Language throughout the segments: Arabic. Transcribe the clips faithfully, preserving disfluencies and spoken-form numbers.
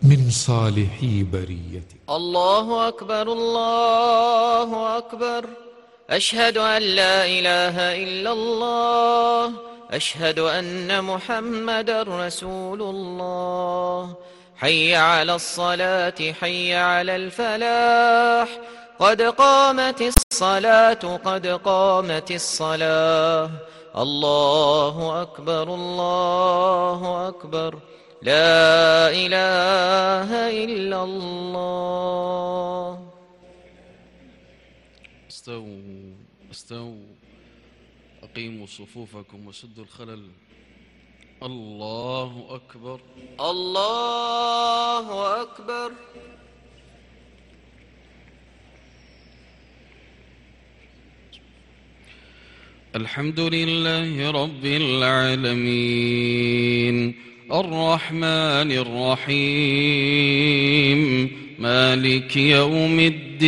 من صالحي بريتك. الله أكبر الله أكبر، أشهد أن لا إله إلا الله، أشهد أن محمدا رسول الله. حي على الصلاة حي على الفلاح، قد قامت الصلاة قد قامت الصلاة. الله أكبر الله أكبر، لا إله إلا الله. استووا استووا، أقيموا صفوفكم وسدوا الخلل. الله أكبر الله أكبر. الحمد لله رب العالمين، الرحمن الرحيم، مالك يوم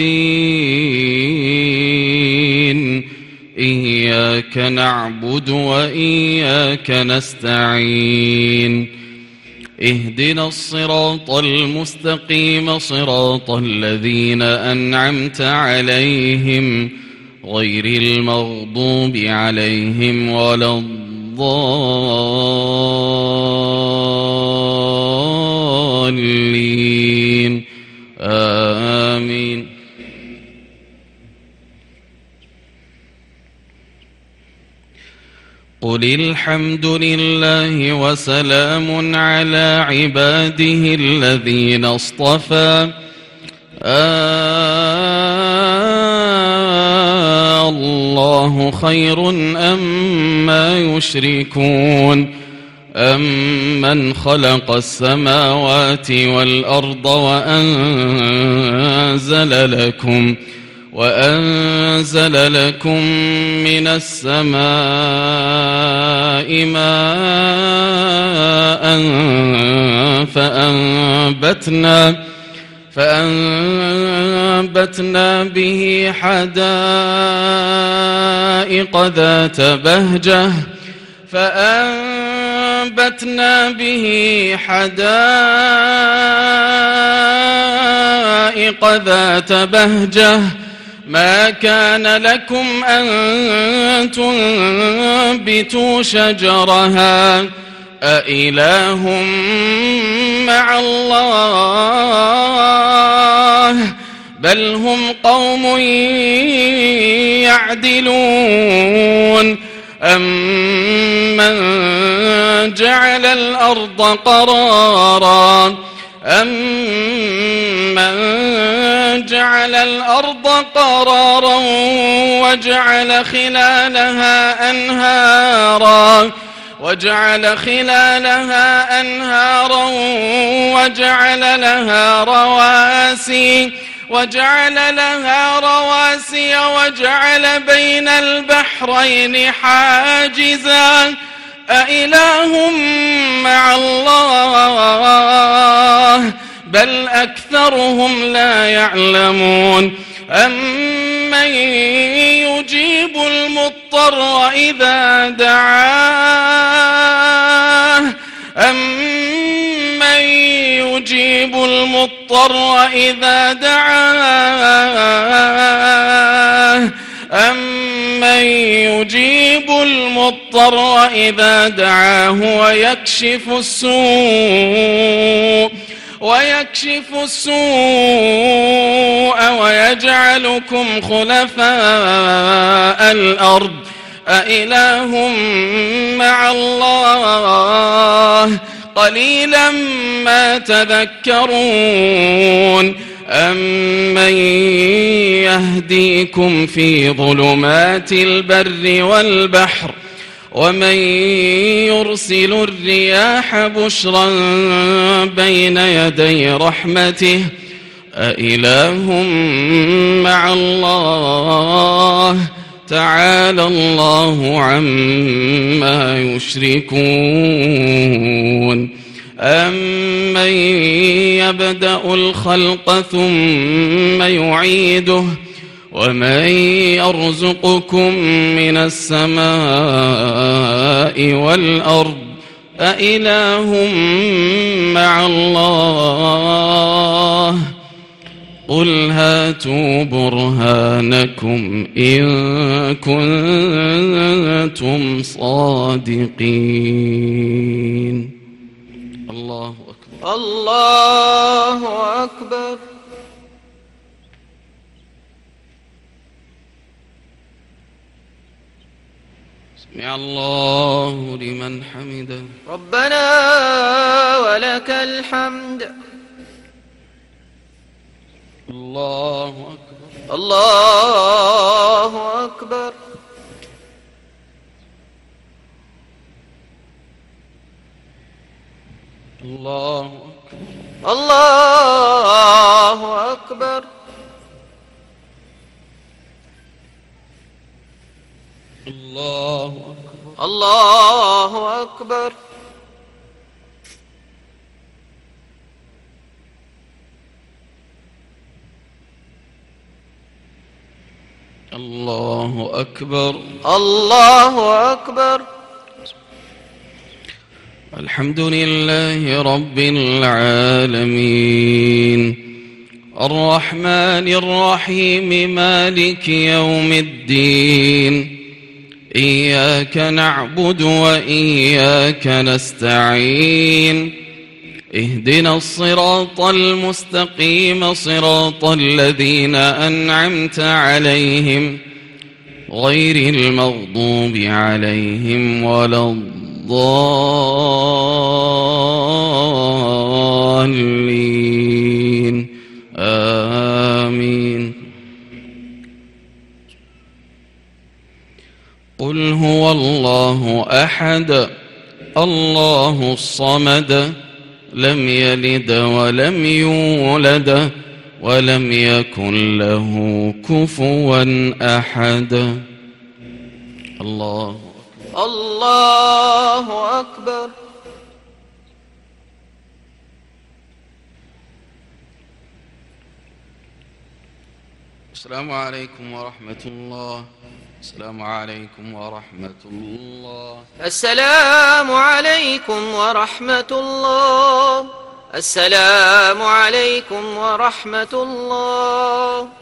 الدين. إياك نعبد وإياك نستعين، اهدنا الصراط المستقيم، صراط الذين أنعمت عليهم غير المغضوب عليهم ولا الضالين، آمين. قل الحمد لله وسلام على عباده الذين اصطفى. آه الله خير أما يشركون، أمن خلق السماوات والأرض وأنزل لكم وأنزل لكم من السماء ماء فأنبتنا فأنبتنا به حدائق ذات بهجة فأنبتنا به حدائق ذات بهجة ما كان لكم أن تنبتوا شجرها أإله مع الله بل هم قوم يعدلون. أمن جعل الأرض قرارا أمن جعل الأرض قرارا وجعل خلالها أنهارا وجعل خلالها أنهارا وجعل لها رواسي وجعل لها رواسي وجعل بين البحرين حاجزا أإله مع الله بل أكثرهم لا يعلمون. أمن يجيب المضطر إذا دعاه أمن يجيب المضطر إذا دعاه أمن يجيب المضطر إذا دعاه ويكشف السوء ويكشف السوء ويجعلكم خلفاء الأرض أإله مع الله قليلا ما تذكرون. أمن يهديكم في ظلمات البر والبحر ومن يرسل الرياح بشرا بين يدي رحمته أإله مع الله تعالى الله عما يشركون. أمن يبدأ الخلق ثم يعيده ومن يرزقكم من السماء والأرض أإله مع الله هاتوا برهانكم إن كنتم صادقين. الله أكبر. الله أكبر. سمع الله لمن حمده. ربنا ولك الحمد. الله أكبر. الله أكبر. الله أكبر. الله أكبر. الله أكبر. الله أكبر. الله أكبر. الله أكبر. الحمد لله رب العالمين الرحمن الرحيم مالك يوم الدين إياك نعبد وإياك نستعين اهدنا الصراط المستقيم صراط الذين أنعمت عليهم غير المغضوب عليهم ولا الضالين آمين. قل هو الله أحد الله الصمد لم يلد ولم يولد ولم يكن له كفوا أحد. الله الله أكبر. السلام عليكم ورحمة الله. السلام عليكم ورحمة الله. السلام عليكم ورحمة الله. السلام عليكم ورحمة الله.